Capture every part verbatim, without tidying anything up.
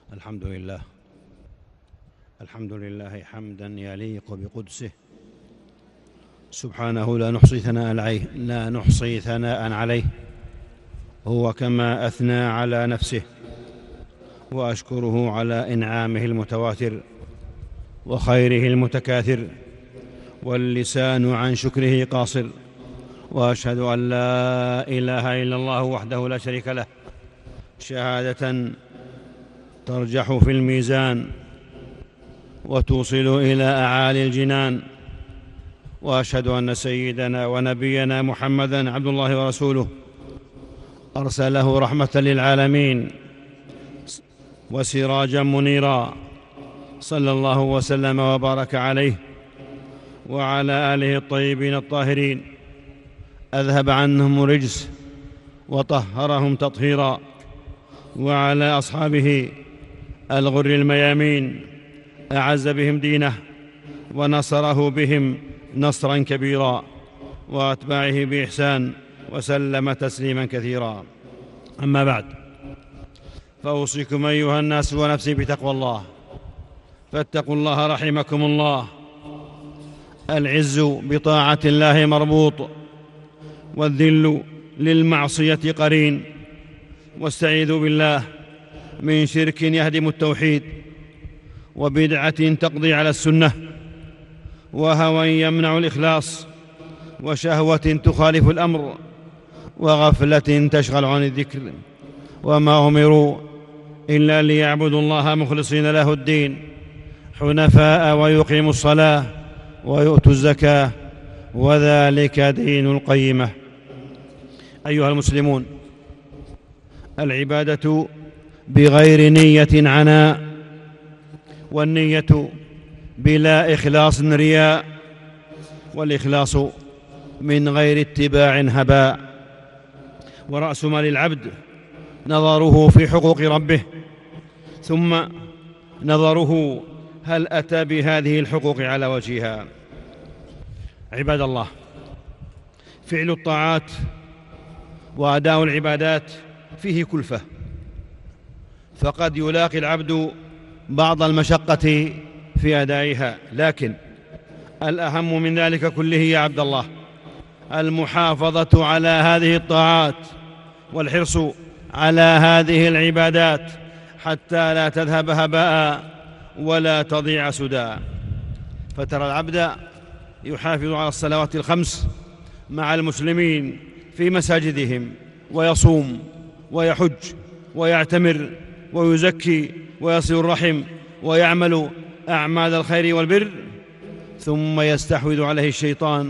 الحمد لله الحمد لله حمدا يليق بقدسه سبحانه، لا نحصي ثناء عليه لا نحصي ثناء عليه هو كما أثنى على نفسه، وأشكره على إنعامه المتواتر وخيره المتكاثر، واللسان عن شكره قاصر. وأشهد أن لا إله إلا الله وحده لا شريك له شهادة ترجح في الميزان وتوصل إلى أعالي الجنان. وأشهد أن سيدنا ونبينا محمدًا عبد الله ورسوله، أرسله رحمة للعالمين وسراجا منيرا، صلى الله وسلم وبارك عليه وعلى آله الطيبين الطاهرين، أذهب عنهم الرجس وطهرهم تطهيرا، وعلى أصحابه الغر الميامين، أعز بهم دينه ونصره بهم نصرا كبيرا، وأتباعه بإحسان، وسلم تسليما كثيرا. أما بعد، فأوصيكم أيها الناس ونفسي بتقوى الله، فاتقوا الله رحمكم الله. العز بطاعة الله مربوط، والذل للمعصية قرين، واستعيذوا بالله من شرك يهدم التوحيد، وبدعة تقضي على السنة، وهوى يمنع الإخلاص، وشهوة تخالف الأمر، وغفلة تشغل عن الذكر. وما أمروا إلا ليعبدوا الله مخلصين له الدين حنفاء، ويقيموا الصلاة ويؤتوا الزكاة، وذلك دين القيمة. أيها المسلمون، العبادة بغير نية عناء، والنية بلا إخلاص رياء، والإخلاص من غير اتباع هباء. ورأس مال العبد نظره في حقوق ربه، ثم نظره هل أتى بهذه الحقوق على وجهها. عباد الله، فعل الطاعات وأداء العبادات فيه كلفة، فقد يلاقي العبد بعض المشقة في أدائها، لكن الأهم من ذلك كله يا عبد الله المحافظة على هذه الطاعات، والحرص على هذه العبادات حتى لا تذهب هباء ولا تضيع سدى. فترى العبد يحافظ على الصلوات الخمس مع المسلمين في مساجدهم، ويصوم ويحج ويعتمر ويزكي ويصل الرحم ويعمل أعمال الخير والبر، ثم يستحوذ عليه الشيطان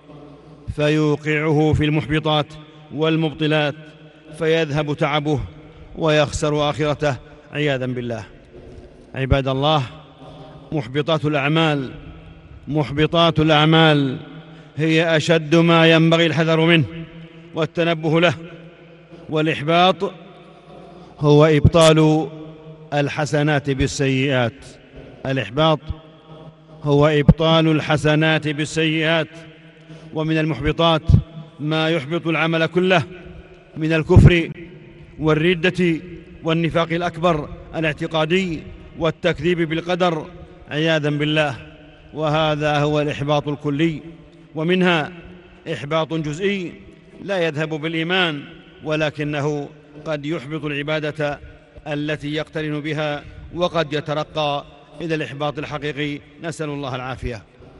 فيوقعه في المحبطات والمبطلات، فيذهب تعبه ويخسر آخرته عياذا بالله. عباد الله، محبطات الأعمال محبطات الأعمال هي أشد ما ينبغي الحذر منه والتنبه له. والإحباط هو إبطال الحسنات بالسيئات الإحباط هو إبطال الحسنات بالسيئات. ومن المحبطات ما يحبط العمل كله من الكفر والردة والنفاق الأكبر الاعتقادي والتكذيب بالقدر عياذا بالله، وهذا هو الإحباط الكلي. ومنها إحباط جزئي لا يذهب بالإيمان، ولكنه قد يحبط العبادة التي يقترن بها، وقد يترقى إلى الإحباط الحقيقي، نسأل الله العافية.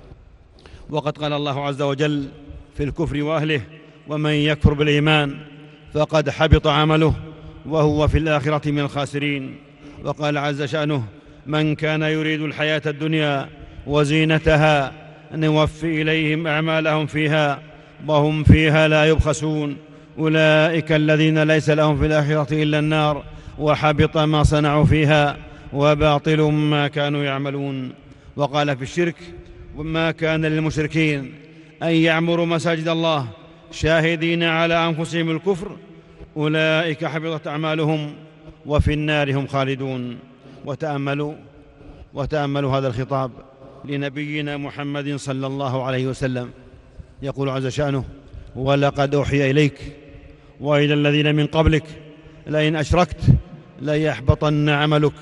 وقد قال الله عز وجل في الكفر وأهله: ومن يكفر بالإيمان فقد حبط عمله وهو في الآخرة من الخاسرين. وقال عز شأنه: من كان يريد الحياة الدنيا وزينتها نوفي إليهم أعمالهم فيها وهم فيها لا يبخسون، أولئك الذين ليس لهم في الآخرة إلا النار وحبط ما صنعوا فيها وباطل ما كانوا يعملون. وقال في الشرك: وما كان للمشركين أن يعمروا مساجد الله شاهدين على أنفسهم الكفر أولئك حبطت أعمالهم وفي النار هم خالدون. وتأملوا وتأملوا هذا الخطاب لنبينا محمد صلى الله عليه وسلم، يقول عز شأنه: ولقد أوحي إليك وإلى الذين من قبلك لئن أشركت ليحبطن عملك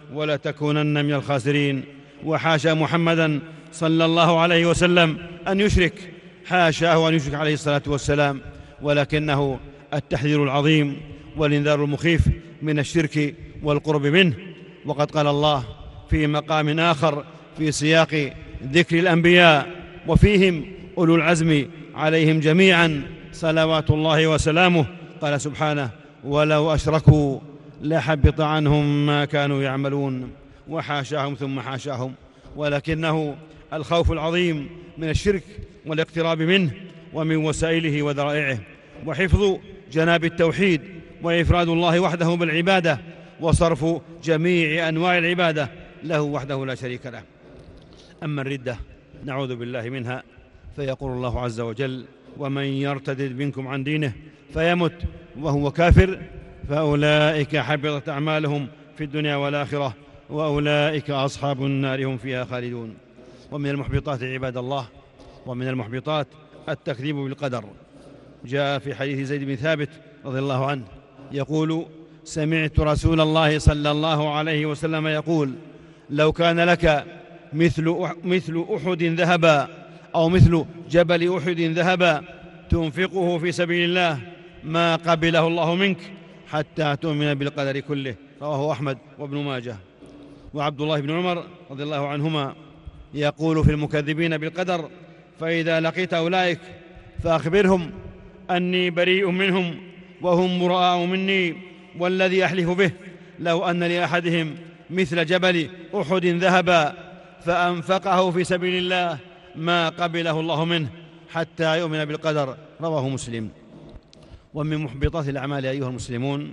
ولتكونن من الخاسرين. وحاشا محمدا صلى الله عليه وسلم أن يشرك، حاشاه أن يشرك عليه الصلاة والسلام، ولكنه التحذير العظيم والإنذار المخيف من الشرك والقرب منه. وقد قال الله في مقام آخر في سياق ذكر الأنبياء وفيهم أولو العزم عليهم جميعا صلوات الله وسلامه، قال سبحانه: ولو أشركوا لحبط عنهم ما كانوا يعملون. وحاشاهم ثم حاشاهم، ولكنه الخوف العظيم من الشرك والاقتراب منه ومن وسائله وذرائعه، وحفظ جناب التوحيد وإفراد الله وحده بالعبادة، وصرف جميع أنواع العبادة له وحده لا شريك له. أما الردة نعوذ بالله منها، فيقول الله عز وجل: ومن يرتد منكم عن دينه فيمت وهو كافر فأولئك حبطت أعمالهم في الدنيا والآخرة وأولئك أصحاب النار هم فيها خالدون. ومن المحبطات عباد الله، ومن المحبطات التكذيب بالقدر. جاء في حديث زيد بن ثابت رضي الله عنه يقول: سمعت رسول الله صلى الله عليه وسلم يقول: لو كان لك مثل مثل أحد ذهبا أو مثل جبل أحد ذهبا تنفقه في سبيل الله ما قبله الله منك حتى تؤمن بالقدر كله. رواه أحمد وابن ماجه. وعبد الله بن عمر رضي الله عنهما يقول في المكذبين بالقدر: فإذا لقيت أولئك فأخبرهم أني بريء منهم وهم براء مني، والذي أحلف به لو أن لأحدهم مثل جبل أحد ذهبا فأنفقه في سبيل الله ما قبله الله منه حتى يؤمن بالقدر. رواه مسلم. ومن محبطات الأعمال أيها المسلمون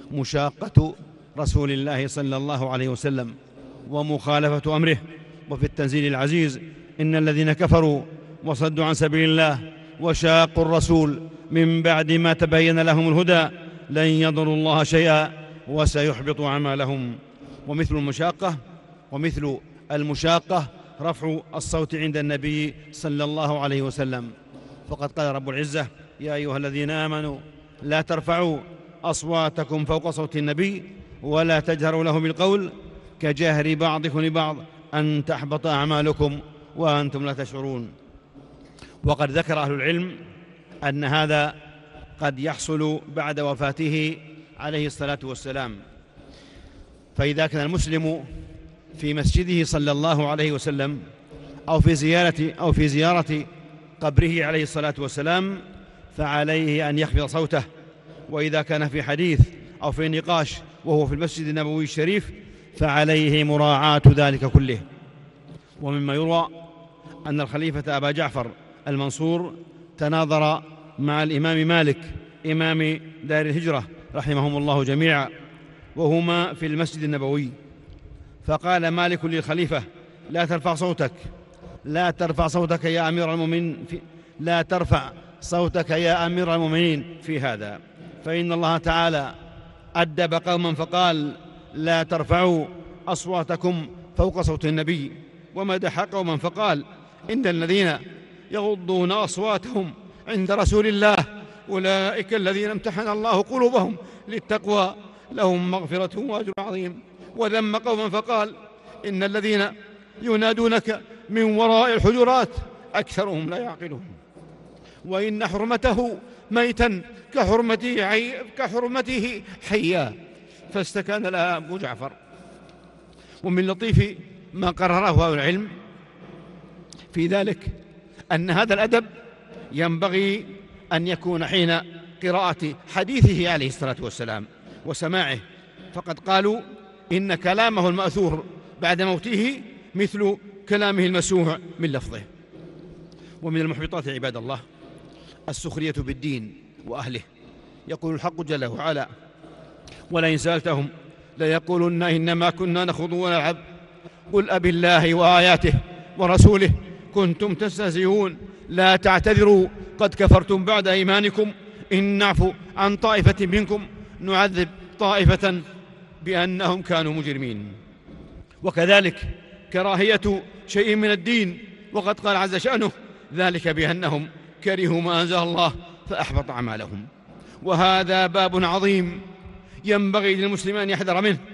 مشاقة رسول الله صلى الله عليه وسلم ومخالفة أمره. وفي التنزيل العزيز: إن الذين كفروا وصدوا عن سبيل الله وشاقوا الرسول من بعد ما تبين لهم الهدى لن يضروا الله شيئا وسيحبط أعمالهم. ومثل المشاقة ومثل المشاقة رفع الصوت عند النبي صلى الله عليه وسلم، فقد قال رب العزة: يا أيها الذين آمنوا لا ترفعوا أصواتكم فوق صوت النبي ولا تجهروا له بالقول كجهر بعضكم لبعض أن تحبط أعمالكم وأنتم لا تشعرون. وقد ذكر أهل العلم أن هذا قد يحصل بعد وفاته عليه الصلاة والسلام، فإذا كان المسلم في مسجده صلى الله عليه وسلم أو في زيارة أو في زيارة قبره عليه الصلاة والسلام فعليه أن يخفض صوته، وإذا كان في حديث أو في نقاش وهو في المسجد النبوي الشريف فعليه مراعاة ذلك كله. ومما يروى أن الخليفة أبا جعفر المنصور تناظر مع الإمام مالك إمام دار الهجرة رحمهم الله جميعا وهما في المسجد النبوي، فقال مالك للخليفة: لا ترفع صوتك لا ترفع صوتك يا أمير المؤمنين في لا ترفع صوتك يا أمير المؤمنين في هذا، فإن الله تعالى أدب قوما فقال: لا ترفعوا أصواتكم فوق صوت النبي، ومدح قوما فقال: إن الذين يغضون أصواتهم عند رسول الله أولئك الذين امتحن الله قلوبهم للتقوى لهم مغفرة وأجر عظيم. وذم قوما فقال: إن الذين ينادونك من وراء الحجرات أكثرهم لا يعقلون، وإن حرمته ميتا كحرمته, حي كحرمته حيا، فاستكان لها أبو جعفر. ومن لطيف ما قرره أهل العلم في ذلك أن هذا الأدب ينبغي أن يكون حين قراءة حديثه عليه الصلاة والسلام وسماعه، فقد قالوا إن كلامه المأثور بعد موته مثل كلامه المسموع من لفظه. ومن المحبطات عباد الله السخرية بالدين وأهله. يقول الحق جل وعلا: ولئن سألتهم ليقولن إنما كنا نخوض ونلعب قل أب الله وآياته ورسوله كنتم تستهزئون لا تعتذروا قد كفرتم بعد إيمانكم إن نعفو عن طائفة منكم نعذب طائفة بأنهم كانوا مجرمين. وكذلك كراهية شيء من الدين، وقد قال عز شأنه: ذلك بأنهم كرهوا ما أنزل الله فأحبط أعمالهم. وهذا باب عظيم ينبغي للمسلم أن يحذر منه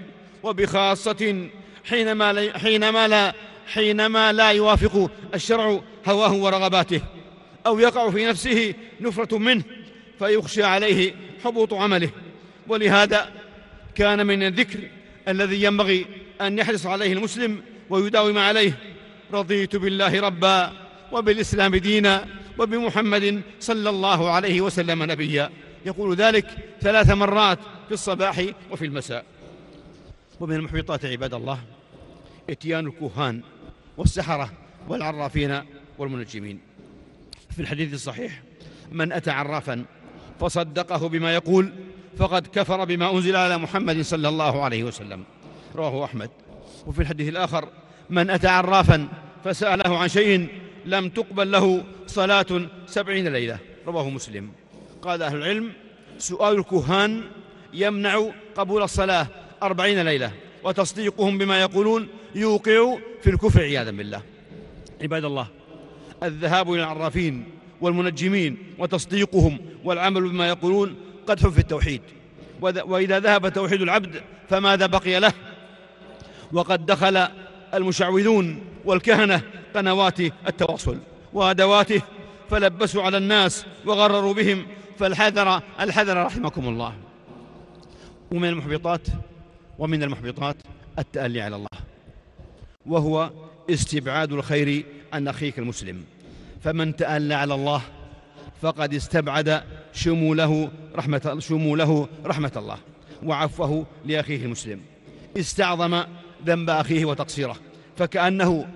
وبخاصة حينما لا حينما لا حينما لا يوافق الشرع هواه ورغباته، أو يقع في نفسه نفرة منه فيخشى عليه حبوط عمله. ولهذا كان من الذكر الذي ينبغي أن يحرص عليه المسلم ويداوم عليه: رضيت بالله ربا وبالإسلام دينا وبمحمد صلى الله عليه وسلم نبيا. يقول ذلك ثلاث مرات في الصباح وفي المساء. ومن المحبطات عباد الله اتيان الكهان والسحرة والعرافين والمنجمين. في الحديث الصحيح: من أتى عرافا فصدقه بما يقول فقد كفر بما أنزل على محمد صلى الله عليه وسلم، رواه أحمد. وفي الحديث الآخر: من أتى عرافا فسأله عن شيء لم تقبل له صلاة سبعين ليلة، رواه مسلم. قال أهل العلم: سؤال الكهان يمنع قبول الصلاة أربعين ليلة، وتصديقهم بما يقولون يوقع في الكفر عياذا بالله. عباد الله، الذهاب إلى العرافين والمنجمين وتصديقهم والعمل بما يقولون قدح في التوحيد، وإذا ذهب توحيد العبد فماذا بقي له؟ وقد دخل المشعوذون والكهنة قنوات التواصل وأدواته فلبسوا على الناس وغرروا بهم، فالحذر الحذر رحمكم الله. ومن المحبطات ومن المحبطات التألي على الله، وهو استبعاد الخير عن أخيك المسلم. فمن تألى على الله فقد استبعد شموله رحمة, شموله رحمة الله وعفوه لأخيه المسلم، استعظم ذنب أخيه وتقصيره، فكأنه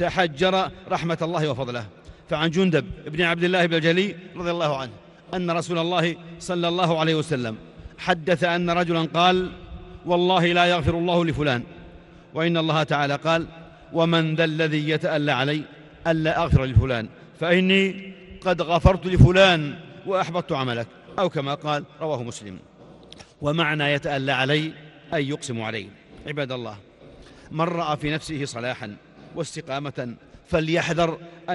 تحجر رحمة الله وفضله. فعن جندب بن عبد الله البجلي رضي الله عنه أن رسول الله صلى الله عليه وسلم حدث أن رجلا قال: والله لا يغفر الله لفلان، وإن الله تعالى قال: ومن ذا الذي يتألى علي ألا أغفر لفلان فإني قد غفرت لفلان وأحبطت عملك، أو كما قال، رواه مسلم. ومعنى يتألى علي أي يقسم علي. عباد الله، من رأى في نفسه صلاحا واستقامة فليحذر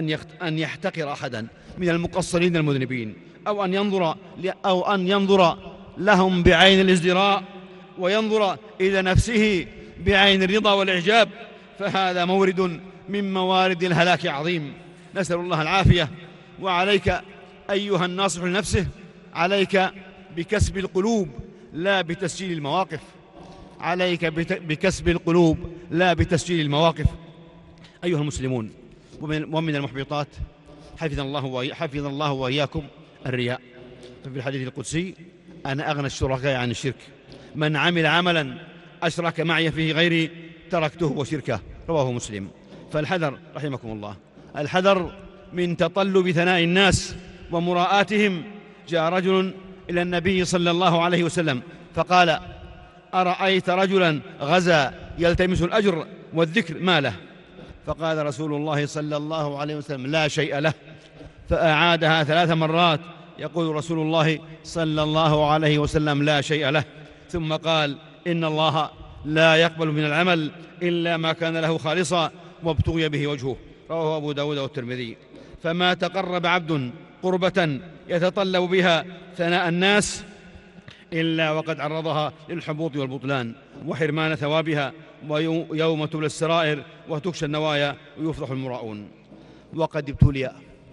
أن يحتقر أحدا من المقصرين المذنبين، أو أن ينظر أو أن ينظر لهم بعين الازدراء، وينظر إلى نفسه بعين الرضا والإعجاب، فهذا مورد من موارد الهلاك عظيم، نسأل الله العافية. وعليك أيها الناصح لنفسه، عليك بكسب القلوب لا بتسجيل المواقف، عليك بكسب القلوب لا بتسجيل المواقف. أيها المسلمون، ومن المحبطات حفظ الله حفظ الله وإياكم الرياء. ففي الحديث القدسي: أنا أغنى الشركاء عن الشرك، من عمل عملا أشرك معي فيه غيري تركته وشركه، رواه مسلم. فالحذر رحمكم الله، الحذر من تطلب ثناء الناس ومراءاتهم. جاء رجل إلى النبي صلى الله عليه وسلم فقال: أرأيت رجلا غزا يلتمس الأجر والذكر، ما له؟ فقال رسول الله صلى الله عليه وسلم: لا شيء له. فأعادها ثلاث مرات، يقول رسول الله صلى الله عليه وسلم: لا شيء له. ثم قال: إن الله لا يقبل من العمل إلا ما كان له خالصا وابتغي به وجهه، رواه أبو داود والترمذي. فما تقرب عبد قربة يتطلب بها ثناء الناس إلا وقد عرضها للحبوط والبطلان وحرمان ثوابها، ويوم تبلى السرائر وتكشى النوايا ويفضح المراؤون. وقد ابتلي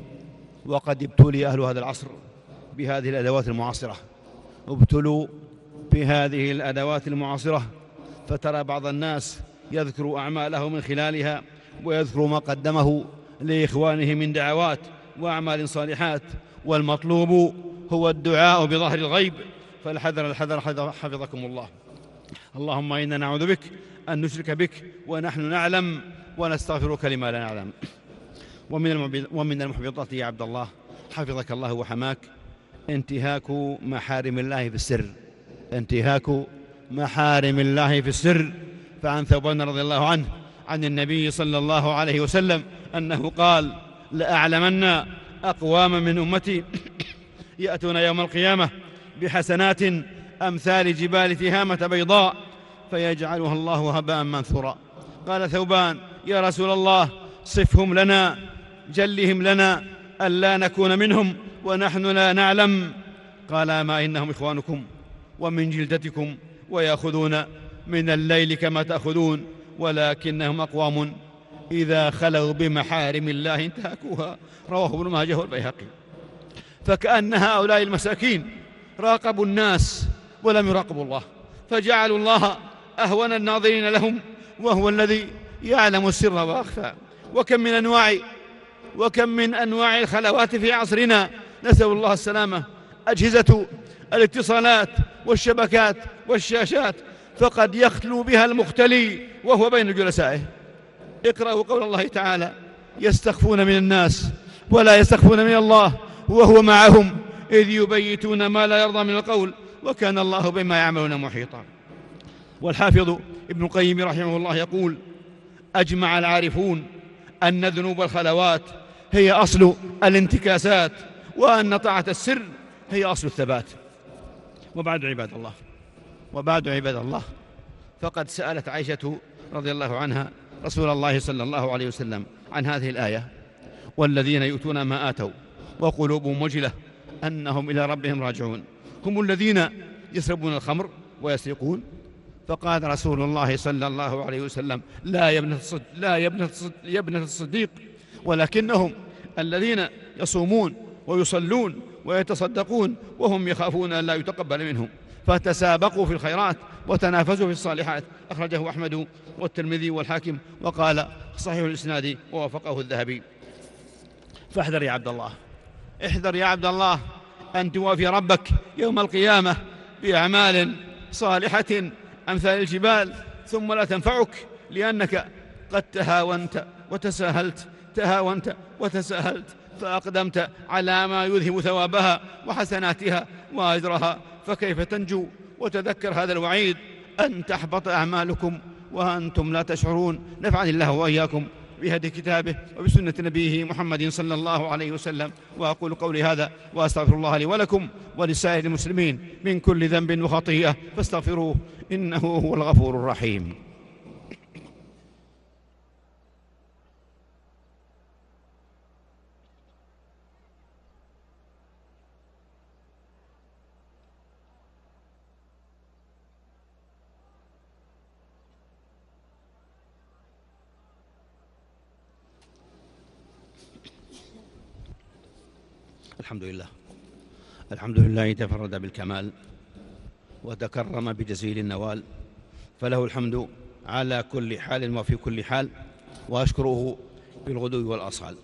وقد ابتلي أهل هذا العصر بهذه الأدوات المعاصرة، ابتلوا بهذه الأدوات المعاصرة، فترى بعض الناس يذكر أعماله من خلالها، ويذكر ما قدمه لإخوانه من دعوات وأعمال صالحات، والمطلوب هو الدعاء بظهر الغيب. فالحذر الحذر حفظكم الله. اللهم إنا نعوذ بك أن نشرك بك ونحن نعلم، ونستغفرك لما لا نعلم. ومن المحبطات يا عبد الله حفظك الله وحماك انتهاك محارم الله في السر، انتهاك محارم الله في السر. فعن ثوبان رضي الله عنه عن النبي صلى الله عليه وسلم أنه قال: لأعلمن أقواما من أمتي يأتون يوم القيامة بحسنات أمثال جبال تهامة بيضاء فيجعلها الله هباء منثورا. قال ثوبان: يا رسول الله صفهم لنا، جلهم لنا ألا نكون منهم ونحن لا نعلم. قال: ما إنهم إخوانكم ومن جلدتكم ويأخذون من الليل كما تأخذون ولكنهم أقوام إذا خلوا بمحارم الله انتهكوها. رواه ابن ماجه والبيهقي. فكأن هؤلاء المساكين راقبوا الناس ولم يراقبوا الله، فجعلوا الله أهون الناظرين لهم، وهو الذي يعلم السر وأخفى. وكم من أنواع وكم من أنواع الخلوات في عصرنا، نسأل الله السلامة. أجهزة الاتصالات والشبكات والشاشات فقد يخلو بها المختلي وهو بين جلسائه. اقرأوا قول الله تعالى: يستخفون من الناس ولا يستخفون من الله وهو معهم إذ يبيتون ما لا يرضى من القول وكان الله بما يعملون محيطا. والحافظ ابن القيم رحمه الله يقول: أجمع العارفون أن ذنوب الخلوات هي أصل الانتكاسات، وأن طاعة السر هي أصل الثبات. وبعد عباد الله وبعد عباد الله فقد سألت عائشة رضي الله عنها رسول الله صلى الله عليه وسلم عن هذه الآية: والذين يؤتون ما آتوا وقلوبهم وجلة أنهم إلى ربهم راجعون هم الذين يشربون الخمر ويسرقون. فقال رسول الله صلى الله عليه وسلم: لا يا ابنة الصديق, لا يا ابنة الصديق, يا ابنة الصديق ولكنهم الذين يصومون ويصلون ويتصدقون وهم يخافون أن لا يتقبل منهم، فتسابقوا في الخيرات وتنافسوا في الصالحات. أخرجه أحمد والترمذي والحاكم وقال صحيح الإسناد ووافقه الذهبي. فاحذر يا عبد الله، احذر يا عبد الله أن توافي ربك يوم القيامة بأعمال صالحة أمثال الجبال ثم لا تنفعك، لأنك قد تهاونت وتساهلت تهاونت وتساهلت فأقدمت على ما يذهب ثوابها وحسناتها وأجرها، فكيف تنجو؟ وتذكر هذا الوعيد أن تحبط أعمالكم وأنتم لا تشعرون. نفعني الله وإياكم بهدي كتابه وبسنة نبيه محمد صلى الله عليه وسلم. وأقول قولي هذا وأستغفر الله لي ولكم ولسائر المسلمين من كل ذنب وخطيئة فاستغفروه إنه هو الغفور الرحيم. الحمد لله الحمد لله تفرد بالكمال وتكرم بجزيل النوال، فله الحمد على كل حال وفي كل حال، وأشكره بالغدو والآصال.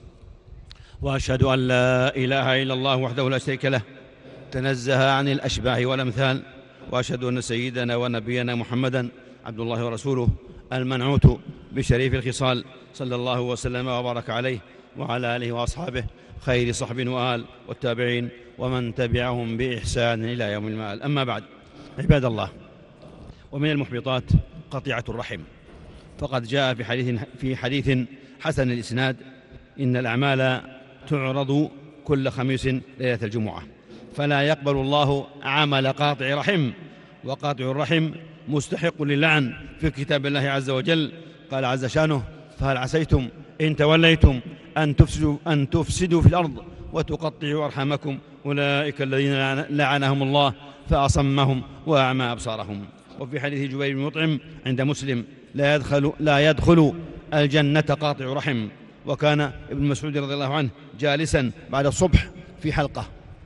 وأشهد أن لا إله إلا الله وحده لا شريك له تنزه عن الأشباه والأمثال، وأشهد أن سيدنا ونبينا محمدا عبد الله ورسوله المنعوت بشريف الخصال، صلى الله وسلم وبارك عليه وعلى آله وأصحابه خير صحب وآل والتابعين ومن تبعهم بإحسان إلى يوم المآل. أما بعد، عباد الله، ومن المحبطات قطيعة الرحم، فقد جاء في حديث, في حديث حسن الإسناد: إن الأعمال تعرض كل خميس ليلة الجمعة، فلا يقبل الله عمل قاطع رحم، وقاطع الرحم مستحق للعن في كتاب الله عز وجل. قال عز شانه: فهل عسيتم إن توليتم أن تفسدوا, أن تفسدوا في الأرض وتقطعوا أرحامكم أولئك الذين لعنهم الله فأصمهم وأعمى أبصارهم. وفي حديث جبير بن مطعم عند مسلم: لا يدخل, لا يدخل الجنة قاطع رحم. وكان ابن مسعود رضي الله عنه جالسا بعد الصبح في حلقة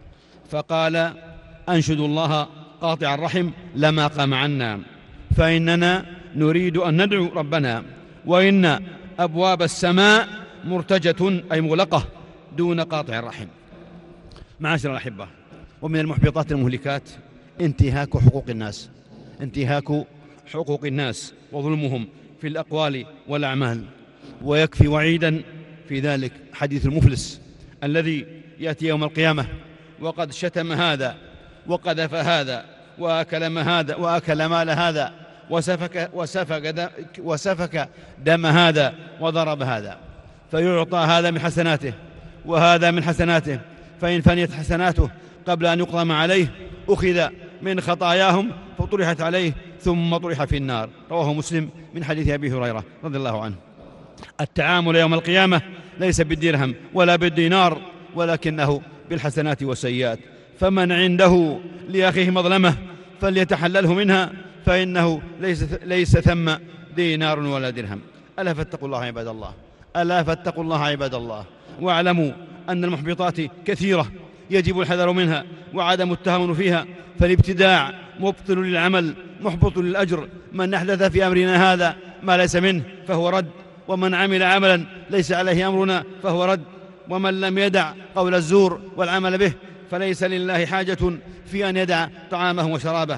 فقال: أنشد الله قاطع الرحم لما قام عنا، فإننا نريد أن ندعو ربنا، وإن أبواب السماء مرتجة أي مغلقة دون قاطع الرحم. معاشر الأحبة، ومن المحبطات المهلكات انتهاك حقوق الناس انتهاك حقوق الناس وظلمهم في الأقوال والأعمال. ويكفي وعيدا في ذلك حديث المفلس الذي يأتي يوم القيامة وقد شتم هذا وقذف هذا وأكل ما هذا وأكل مال هذا وسفك, وسفك, دم وسفك دم هذا وضرب هذا، فيعطى هذا من حسناته وهذا من حسناته، فإن فنيت حسناته قبل أن يقضى ما عليه أخذ من خطاياهم فطرحت عليه ثم طرح في النار. رواه مسلم من حديث أبي هريرة رضي الله عنه. التعامل يوم القيامة ليس بالدرهم ولا بالدينار، ولكنه بالحسنات والسيئات. فمن عنده لأخيه مظلمة فليتحلله منها، فإنه ليس, ليس ثم دينار ولا درهم. ألا فاتقوا الله عباد الله، ألا فاتقوا الله عباد الله، واعلموا أن المحبطات كثيرة يجب الحذر منها وعدم التهاون فيها، فالابتداع مبطل للعمل محبط للأجر. من أحدث في أمرنا هذا ما ليس منه فهو رد، ومن عمل عملا ليس عليه أمرنا فهو رد، ومن لم يدع قول الزور والعمل به فليس لله حاجة في أن يدع طعامه وشرابه.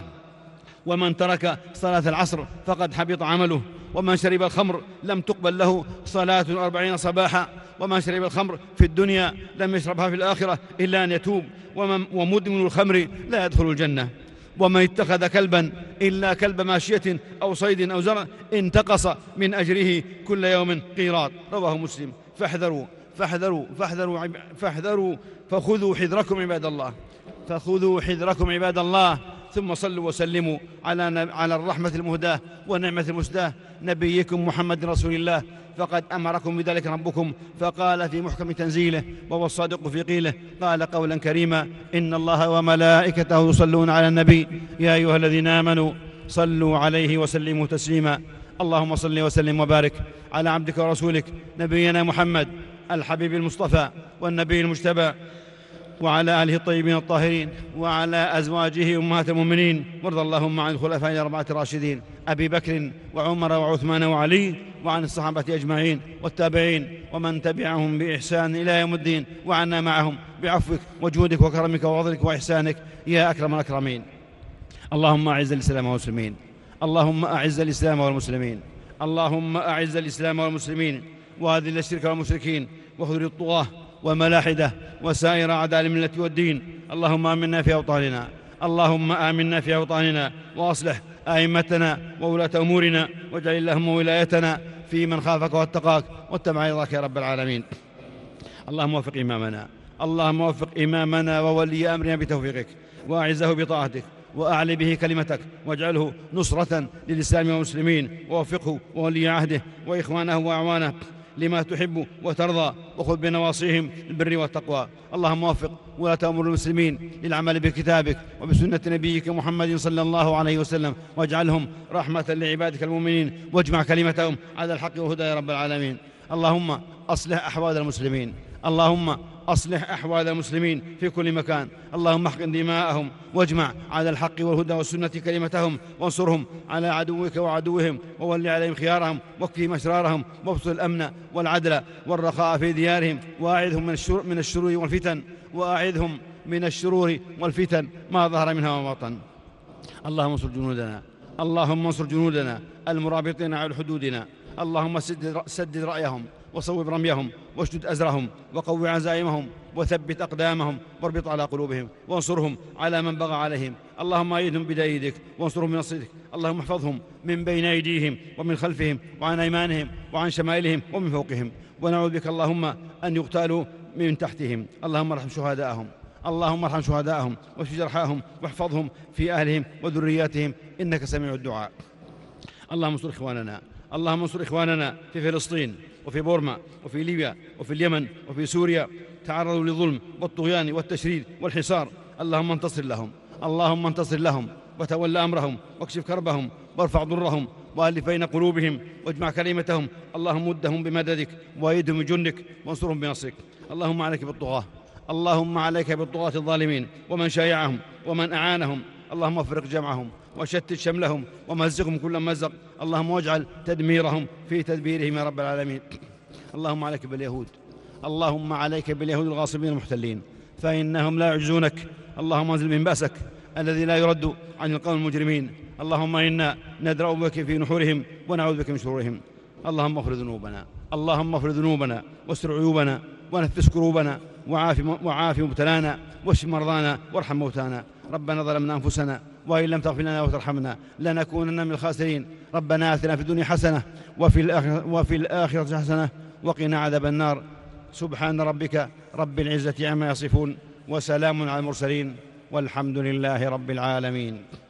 ومن ترك صلاة العصر فقد حبط عمله، ومن شرب الخمر لم تقبل له صلاة أربعين صباحا، ومن شرب الخمر في الدنيا لم يشربها في الآخرة إلا أن يتوب، ومدمن الخمر لا يدخل الجنة. ومن اتخذ كلبا إلا كلب ماشية أو صيد أو زرع انتقص من أجره كل يوم قيراط. رواه مسلم. فاحذروا فاحذروا فاحذروا فاحذروا فخذوا حذركم عباد الله، فخذوا حذركم عباد الله، ثم صلوا وسلموا على على الرحمة المهداة والنعمة المسداة نبيكم محمد رسول الله، فقد أمركم بذلك ربكم فقال في محكم تنزيله وهو الصادق في قيله، قال قولا كريما: إن الله وملائكته يصلون على النبي يا أيها الذين آمنوا صلوا عليه وسلموا تسليما. اللهم صل وسلم وبارك على عبدك ورسولك نبينا محمد الحبيب المصطفى والنبي المجتبى، وعلى آله الطيبين الطاهرين، وعلى أزواجه أمهات المؤمنين، وارض اللهم عن الخلفاء الأربعة الراشدين أبي بكر وعمر وعثمان وعلي، وعن الصحابة أجمعين والتابعين ومن تبعهم بإحسان إلى يوم الدين، وعنا معهم بعفوك وجودك وكرمك وفضلك وإحسانك يا أكرم الأكرمين. اللهم أعز الإسلام والمسلمين، اللهم أعز الإسلام والمسلمين، اللهم أعز الإسلام والمسلمين، وأذل الشرك والمشركين، واخذل الطغاة والملاحدة وسائر أعداء الملة والدين. اللهم آمنا في أوطاننا، اللهم آمنا في أوطاننا، وأصلح أئمتنا وولاة أمورنا، واجعل اللهم ولايتنا في من خافك واتقاك واتبع رضاك يا رب العالمين. اللهم وفق إمامنا، اللهم وفق إمامنا وولي أمرنا بتوفيقك، وأعزه بطاعتك، وأعلي به كلمتك، واجعله نصرة للإسلام والمسلمين، ووفقه وولي عهده وإخوانه وأعوانه لما تحب وترضى، وخذ بنواصيهم البر والتقوى. اللهم وفق ولاة أمور المسلمين للعمل بكتابك وبسنة نبيك محمد صلى الله عليه وسلم، واجعلهم رحمة لعبادك المؤمنين، واجمع كلمتهم على الحق والهدى يا رب العالمين. اللهم أصلح أحوال المسلمين، اللهم أصلح أحوال المسلمين في كل مكان، اللهم احقن دماءهم، واجمع على الحق والهدى والسنة كلمتهم، وانصرهم على عدوك وعدوهم، وول عليهم خيارهم، واكفهم أشرارهم، وابسط الأمن والعدل والرخاء في ديارهم، وأعذهم من الشرور والفتن، وأعذهم من الشرور والفتن ما ظهر منها وما بطن. اللهم انصر جنودنا، اللهم انصر جنودنا المرابطين على حدودنا، اللهم سدد رأيهم وصوب رميهم، واشدد أزرهم، وقو عزائمهم، وثبت أقدامهم، واربط على قلوبهم، وانصرهم على من بغى عليهم. اللهم أيدهم بيدك وانصرهم بنصرك. اللهم احفظهم من بين أيديهم ومن خلفهم وعن أيمانهم وعن شمائلهم ومن فوقهم، ونعوذ بك اللهم أن يقتالوا من تحتهم. اللهم ارحم شهداءهم، اللهم ارحم شهداءهم واشف جرحاهم، واحفظهم في أهلهم وذرياتهم، إنك سميع الدعاء. اللهم انصر إخواننا، اللهم انصر إخواننا في فلسطين وفي بورما وفي ليبيا وفي اليمن وفي سوريا، تعرضوا للظلم والطغيان والتشريد والحصار. اللهم انتصر لهم، اللهم انتصر لهم، وتولى أمرهم، واكشف كربهم، وارفع ضرهم، وألف بين قلوبهم، واجمع كلمتهم. اللهم مدهم بمددك، وأيدهم بجندك، وانصرهم بنصرك. اللهم عليك بالطغاة، اللهم عليك بالطغاة الظالمين ومن شايعهم ومن أعانهم. اللهم افرق جمعهم وشتت شملهم ومزقهم كل مزق. اللهم واجعل تدميرهم في تدبيرهم يا رب العالمين. اللهم عليك باليهود، اللهم عليك باليهود الغاصبين المحتلين، فإنهم لا يعجزونك. اللهم انزل من بأسك الذي لا يرد عن القوم المجرمين. اللهم إنا ندرأ بك في نحورهم ونعوذ بك من شرورهم. اللهم اغفر ذنوبنا، اللهم اغفر ذنوبنا، واستر عيوبنا، ونفس كروبنا، وعاف وعاف مبتلانا، واشف مرضانا، وارحم موتانا. ربنا ظلمنا أنفسنا، وإن لم تغفر لنا وترحمنا لنكونن من الخاسرين. ربنا آتنا في الدنيا حسنة وفي الآخرة, وفي الآخرة حسنة وقنا عذاب النار. سبحان ربك رب العزة عما يصفون، وسلام على المرسلين، والحمد لله رب العالمين.